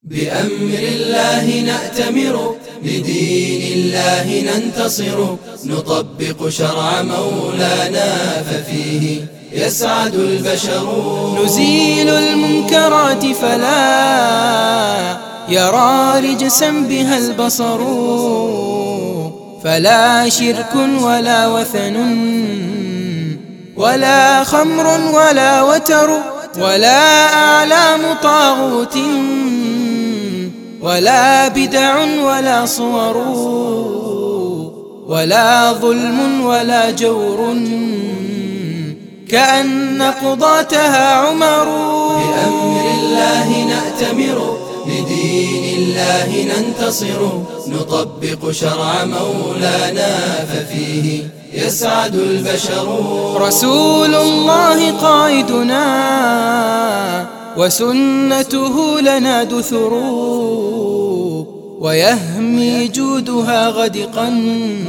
بأمر الله نأتمر، لدين الله ننتصر، نطبق شرع مولانا ففيه يسعد البشر. نزيل المنكرات فلا يرى رجسا بها البصر، فلا شرك ولا وثن ولا خمر ولا وتر، ولا أعلام طاغوت ولا بدع ولا صور، ولا ظلم ولا جور كأن قضاتها عمر. بأمر الله نأتمر، لدين الله ننتصر، نطبق شرع مولانا ففيه يسعد البشر. رسول الله قائدنا وسنته لنا دثر، ويهمي جودها غدقا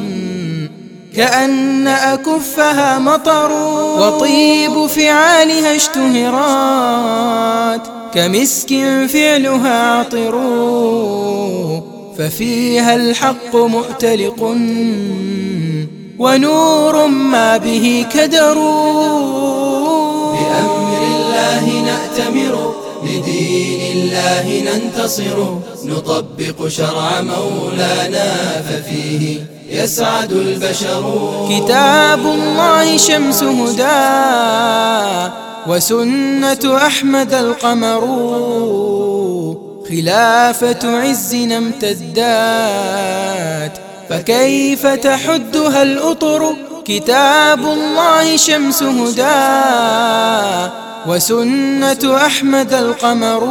كأن أكفها مطر، وطيب فعالها اشتهرات كمسك فعلها عطر، ففيها الحق مؤتلق ونور ما به كدر. بأمر الله نأتمر، لدين الله ننتصر، نطبق شرع مولانا ففيه يسعد البشر. كتاب الله شمس هدى وسنة أحمد القمر، خلافة عزنا امتدات فكيف تحدها الأطر. كتاب الله شمس هدى وسنة أحمد القمر،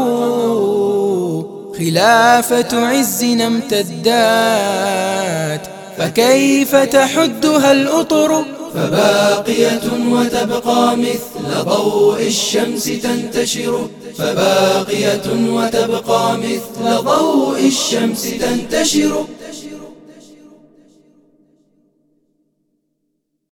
خلافة عزنا امتدات فكيف تحدها الأطر. فباقية وتبقى مثل ضوء الشمس تنتشر، فباقية وتبقى مثل ضوء الشمس تنتشر.